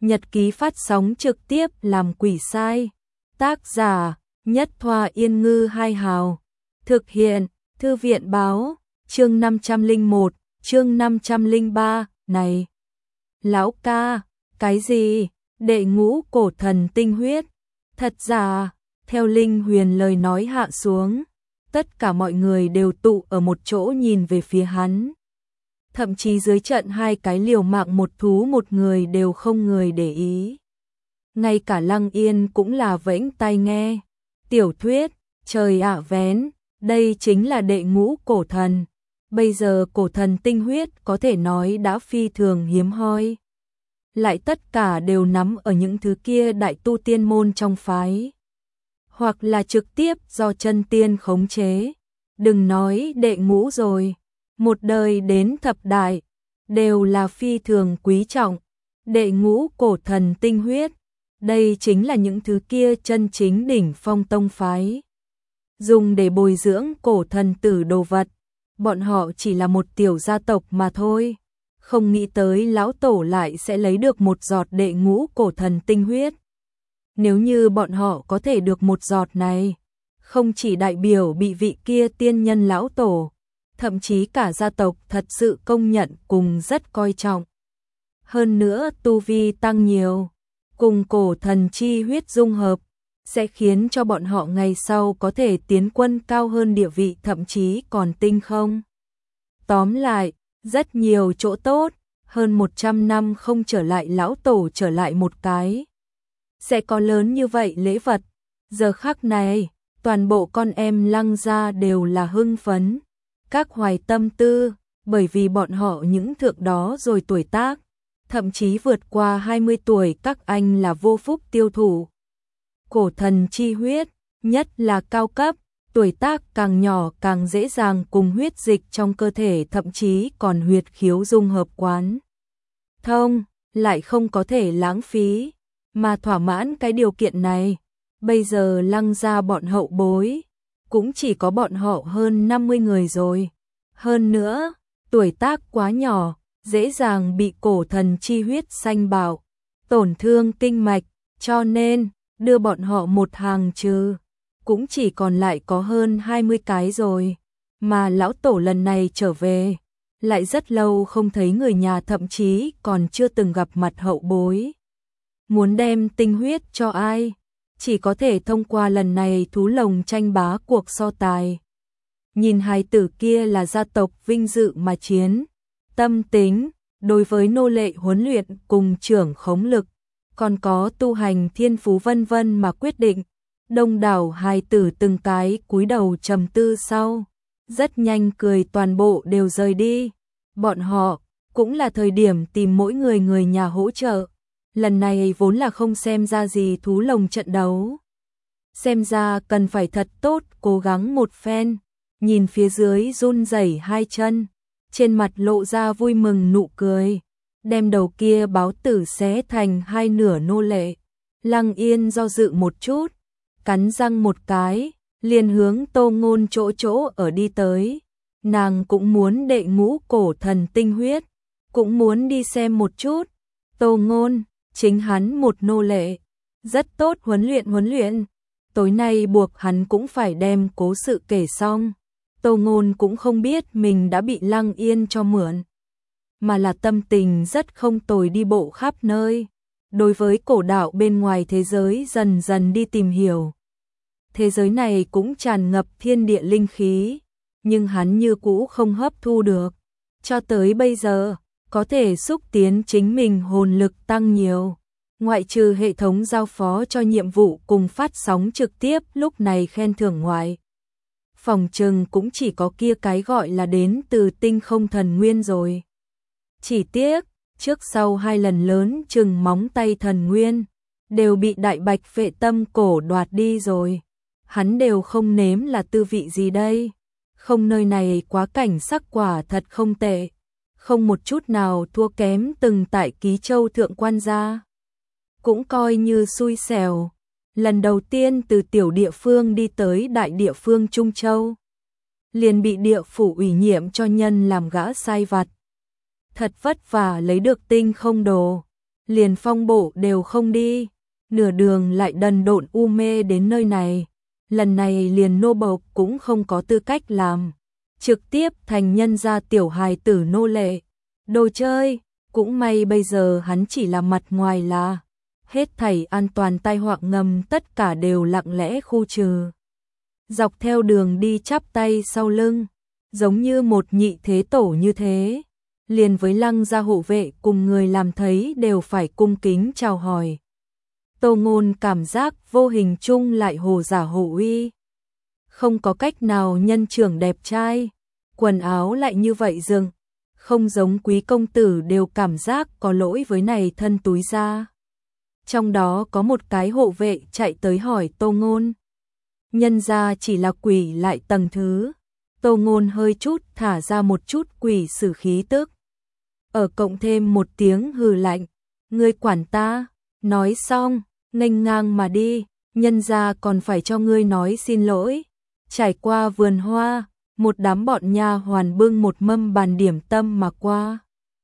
Nhật ký phát sóng trực tiếp làm quỷ sai. Tác giả Nhất Thoa Yên Ngư Hai Hào. Thực hiện Thư viện Báo. Chương 501, chương 503. Này lão ca, cái gì? Đệ ngũ cổ thần tinh huyết. Thật giả? Theo Linh Huyền lời nói hạ xuống, tất cả mọi người đều tụ ở một chỗ nhìn về phía hắn. Thậm chí dưới trận hai cái liều mạng một thú một người đều không người để ý. Ngay cả Lăng Yên cũng là vẫy tai nghe. Tiểu thuyết, trời ạ vén, đây chính là đệ ngũ cổ thần. Bây giờ cổ thần tinh huyết có thể nói đã phi thường hiếm hoi. Lại tất cả đều nắm ở những thứ kia đại tu tiên môn trong phái. Hoặc là trực tiếp do chân tiên khống chế. Đừng nói đệ ngũ rồi, một đời đến thập đại, đều là phi thường quý trọng. Đệ ngũ cổ thần tinh huyết, đây chính là những thứ kia chân chính đỉnh phong tông phái. Dùng để bồi dưỡng cổ thần tử đồ vật, bọn họ chỉ là một tiểu gia tộc mà thôi. Không nghĩ tới lão tổ lại sẽ lấy được một giọt đệ ngũ cổ thần tinh huyết. Nếu như bọn họ có thể được một giọt này, không chỉ đại biểu bị vị kia tiên nhân lão tổ, thậm chí cả gia tộc thật sự công nhận cùng rất coi trọng. Hơn nữa tu vi tăng nhiều, cùng cổ thần chi huyết dung hợp, sẽ khiến cho bọn họ ngày sau có thể tiến quân cao hơn địa vị thậm chí còn tinh không. Tóm lại, rất nhiều chỗ tốt, hơn 100 năm không trở lại lão tổ trở lại một cái. Sẽ có lớn như vậy lễ vật. Giờ khắc này, toàn bộ con em Lăng gia đều là hưng phấn. Các hoài tâm tư, bởi vì bọn họ những thượng đó rồi tuổi tác, thậm chí vượt qua 20 tuổi các anh là vô phúc tiêu thụ. Cổ thần chi huyết, nhất là cao cấp, tuổi tác càng nhỏ càng dễ dàng cùng huyết dịch trong cơ thể thậm chí còn huyệt khiếu dung hợp quán thông, lại không có thể lãng phí, mà thỏa mãn cái điều kiện này. Bây giờ Lăng gia bọn hậu bối, cũng chỉ có bọn họ hơn 50 người rồi. Hơn nữa, tuổi tác quá nhỏ, dễ dàng bị cổ thần chi huyết sanh bạo, tổn thương kinh mạch, cho nên đưa bọn họ một hàng trừ, cũng chỉ còn lại có hơn 20 cái rồi. Mà lão tổ lần này trở về, lại rất lâu không thấy người nhà thậm chí còn chưa từng gặp mặt hậu bối. Muốn đem tinh huyết cho ai? Chỉ có thể thông qua lần này thú lồng tranh bá cuộc so tài. Nhìn hài tử kia là gia tộc vinh dự mà chiến, tâm tính, đối với nô lệ huấn luyện cùng trưởng khống lực, còn có tu hành thiên phú vân vân mà quyết định. Đông đảo hài tử từng cái cúi đầu trầm tư sau, rất nhanh cười toàn bộ đều rời đi. Bọn họ cũng là thời điểm tìm mỗi người nhà hỗ trợ. Lần này vốn là không xem ra gì thú lồng trận đấu. Xem ra cần phải thật tốt cố gắng một phen. Nhìn phía dưới run rẩy hai chân, trên mặt lộ ra vui mừng nụ cười, đem đầu kia báo tử xé thành hai nửa nô lệ. Lăng Yên do dự một chút, cắn răng một cái, liền hướng Tô Ngôn chỗ ở đi tới. Nàng cũng muốn đệ ngũ cổ thần tinh huyết, cũng muốn đi xem một chút. Tô Ngôn, chính hắn một nô lệ, rất tốt huấn luyện. Tối nay buộc hắn cũng phải đem cố sự kể xong. Tô Ngôn cũng không biết mình đã bị Lăng Yên cho mượn, mà là tâm tình rất không tồi đi bộ khắp nơi. Đối với cổ đạo bên ngoài thế giới dần dần đi tìm hiểu. Thế giới này cũng tràn ngập thiên địa linh khí, nhưng hắn như cũ không hấp thu được. Cho tới bây giờ, có thể xúc tiến chính mình hồn lực tăng nhiều. Ngoại trừ hệ thống giao phó cho nhiệm vụ cùng phát sóng trực tiếp lúc này khen thưởng ngoại, phòng trừng cũng chỉ có kia cái gọi là đến từ tinh không thần nguyên rồi. Chỉ tiếc, trước sau hai lần lớn chừng móng tay thần nguyên, đều bị đại bạch vệ tâm cổ đoạt đi rồi. Hắn đều không nếm là tư vị gì đây. Không, nơi này quá cảnh sắc quả thật không tệ, không một chút nào thua kém từng tại Ký Châu thượng quan gia. Cũng coi như xui xẻo. Lần đầu tiên từ tiểu địa phương đi tới đại địa phương Trung Châu, liền bị địa phủ ủy nhiệm cho nhân làm gã sai vặt. Thật vất vả lấy được tinh không đồ, liền phong bộ đều không đi, nửa đường lại đần độn u mê đến nơi này, lần này liền nô bộc cũng không có tư cách làm, trực tiếp thành nhân gia tiểu hài tử nô lệ, đồ chơi, cũng may bây giờ hắn chỉ là mặt ngoài là, hết thảy an toàn tai họa ngầm tất cả đều lặng lẽ khu trừ. Dọc theo đường đi chắp tay sau lưng, giống như một nhị thế tổ như thế, liền với Lăng gia hộ vệ cùng người làm thấy đều phải cung kính chào hỏi. Tô Ngôn cảm giác vô hình chung lại hồ giả hộ uy. Không có cách nào, nhân trưởng đẹp trai, quần áo lại như vậy dừng, không giống quý công tử đều cảm giác có lỗi với này thân túi ra. Trong đó có một cái hộ vệ chạy tới hỏi Tô Ngôn. Nhân ra chỉ là quỷ lại tầng thứ. Tô Ngôn hơi chút thả ra một chút quỷ sử khí tức. Ở cộng thêm một tiếng hừ lạnh. Ngươi quản ta, nói xong, nghênh ngang mà đi, nhân ra còn phải cho ngươi nói xin lỗi. Trải qua vườn hoa, một đám bọn nha hoàn bưng một mâm bàn điểm tâm mà qua.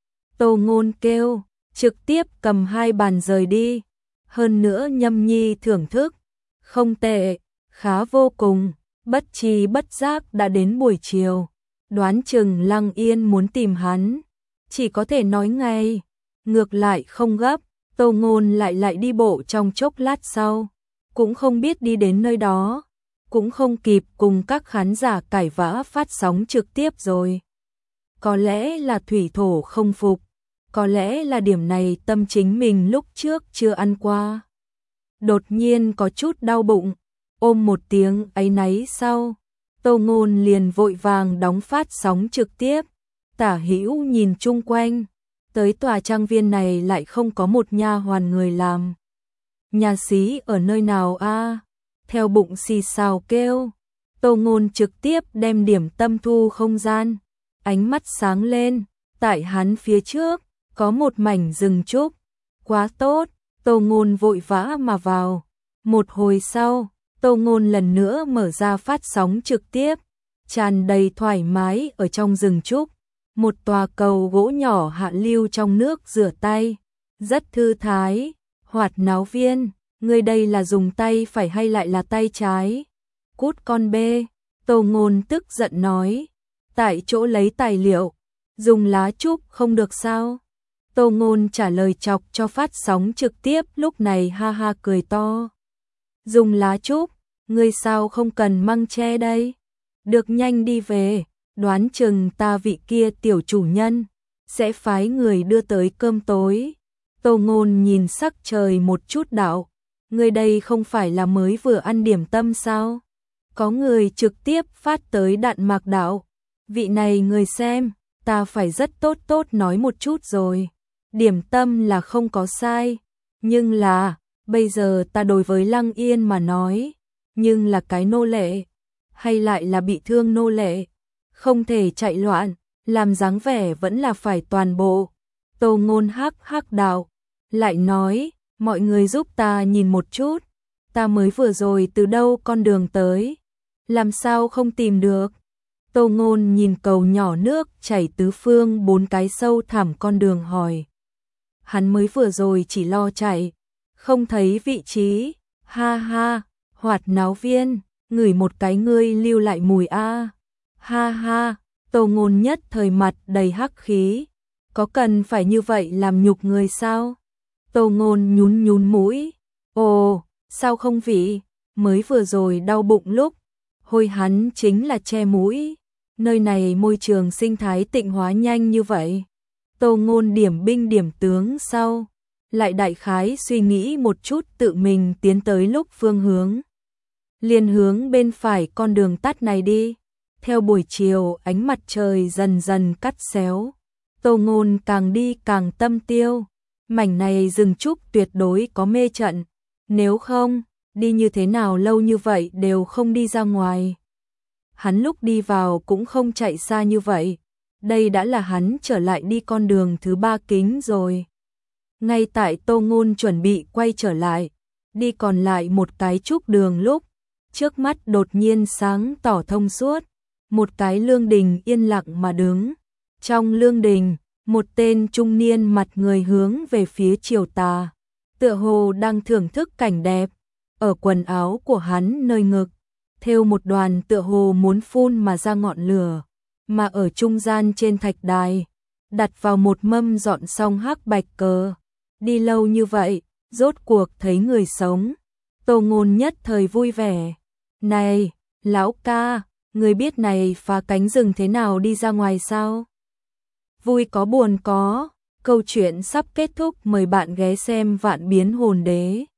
Tô Ngôn kêu, trực tiếp cầm 2 bàn rời đi. Hơn nữa nhâm nhi thưởng thức, không tệ, khá vô cùng, bất tri bất giác đã đến buổi chiều. Đoán chừng Lăng Yên muốn tìm hắn, chỉ có thể nói ngay, ngược lại không gấp. Tô Ngôn lại đi bộ trong chốc lát sau, cũng không biết đi đến nơi đó, cũng không kịp cùng các khán giả cãi vã phát sóng trực tiếp rồi. Có lẽ là thủy thổ không phục, có lẽ là điểm này tâm chính mình lúc trước chưa ăn qua. Đột nhiên có chút đau bụng, ôm một tiếng áy náy sau, Tô Ngôn liền vội vàng đóng phát sóng trực tiếp, tả hữu nhìn chung quanh, tới tòa trang viên này lại không có một nha hoàn người làm. Nhà xí ở nơi nào a? Theo bụng xì xào kêu, Tô Ngôn trực tiếp đem điểm tâm thu không gian, ánh mắt sáng lên, tại hắn phía trước, có một mảnh rừng trúc, quá tốt, Tô Ngôn vội vã mà vào. Một hồi sau, Tô Ngôn lần nữa mở ra phát sóng trực tiếp, tràn đầy thoải mái ở trong rừng trúc, một tòa cầu gỗ nhỏ hạ lưu trong nước rửa tay, rất thư thái, hoạt náo viên, ngươi đây là dùng tay phải hay lại là tay trái? Cút con bê, Tô Ngôn tức giận nói, tại chỗ lấy tài liệu, dùng lá trúc không được sao? Tô Ngôn trả lời chọc cho phát sóng trực tiếp lúc này ha ha cười to. Dùng lá trúc, ngươi sao không cần măng tre đây? Được nhanh đi về, đoán chừng ta vị kia tiểu chủ nhân sẽ phái người đưa tới cơm tối. Tô Ngôn nhìn sắc trời một chút đạo, ngươi đây không phải là mới vừa ăn điểm tâm sao? Có người trực tiếp phát tới Đạn Mạc đạo, vị này người xem, ta phải rất tốt nói một chút rồi. Điểm tâm là không có sai, nhưng là, bây giờ ta đối với Lăng Yên mà nói, nhưng là cái nô lệ, hay lại là bị thương nô lệ, không thể chạy loạn, làm dáng vẻ vẫn là phải toàn bộ. Tô Ngôn hắc đạo, lại nói, mọi người giúp ta nhìn một chút, ta mới vừa rồi từ đâu con đường tới, làm sao không tìm được. Tô Ngôn nhìn cầu nhỏ nước chảy tứ phương 4 cái sâu thẳm con đường hỏi. Hắn mới vừa rồi chỉ lo chạy, không thấy vị trí, ha ha, hoạt náo viên, ngửi một cái ngươi lưu lại mùi a, ha ha. Tô Ngôn nhất thời mặt đầy hắc khí, có cần phải như vậy làm nhục người sao? Tô Ngôn nhún mũi, ồ, sao không vị, mới vừa rồi đau bụng lúc, hôi hắn chính là che mũi, nơi này môi trường sinh thái tịnh hóa nhanh như vậy. Tô Ngôn điểm binh điểm tướng sau, lại đại khái suy nghĩ một chút tự mình tiến tới lúc phương hướng. Liền hướng bên phải con đường tắt này đi, theo buổi chiều ánh mặt trời dần dần cắt xéo. Tô Ngôn càng đi càng tâm tiêu, mảnh này rừng trúc tuyệt đối có mê trận, nếu không, đi như thế nào lâu như vậy đều không đi ra ngoài. Hắn lúc đi vào cũng không chạy xa như vậy, đây đã là hắn trở lại đi con đường thứ 3 kính rồi. Ngay tại Tô Ngôn chuẩn bị quay trở lại, đi còn lại một cái trúc đường lúc, trước mắt đột nhiên sáng tỏ thông suốt, một cái lương đình yên lặng mà đứng. Trong lương đình, một tên trung niên mặt người hướng về phía chiều tà, tựa hồ đang thưởng thức cảnh đẹp. Ở quần áo của hắn nơi ngực, thêu một đoàn tựa hồ muốn phun mà ra ngọn lửa, mà ở trung gian trên thạch đài, đặt vào một mâm dọn xong hắc bạch cờ. Đi lâu như vậy, rốt cuộc thấy người sống. Tô Ngôn nhất thời vui vẻ. Này, lão ca, người biết này phá cánh rừng thế nào đi ra ngoài sao? Vui có buồn có, câu chuyện sắp kết thúc, mời bạn ghé xem Vạn Biến Hồn Đế.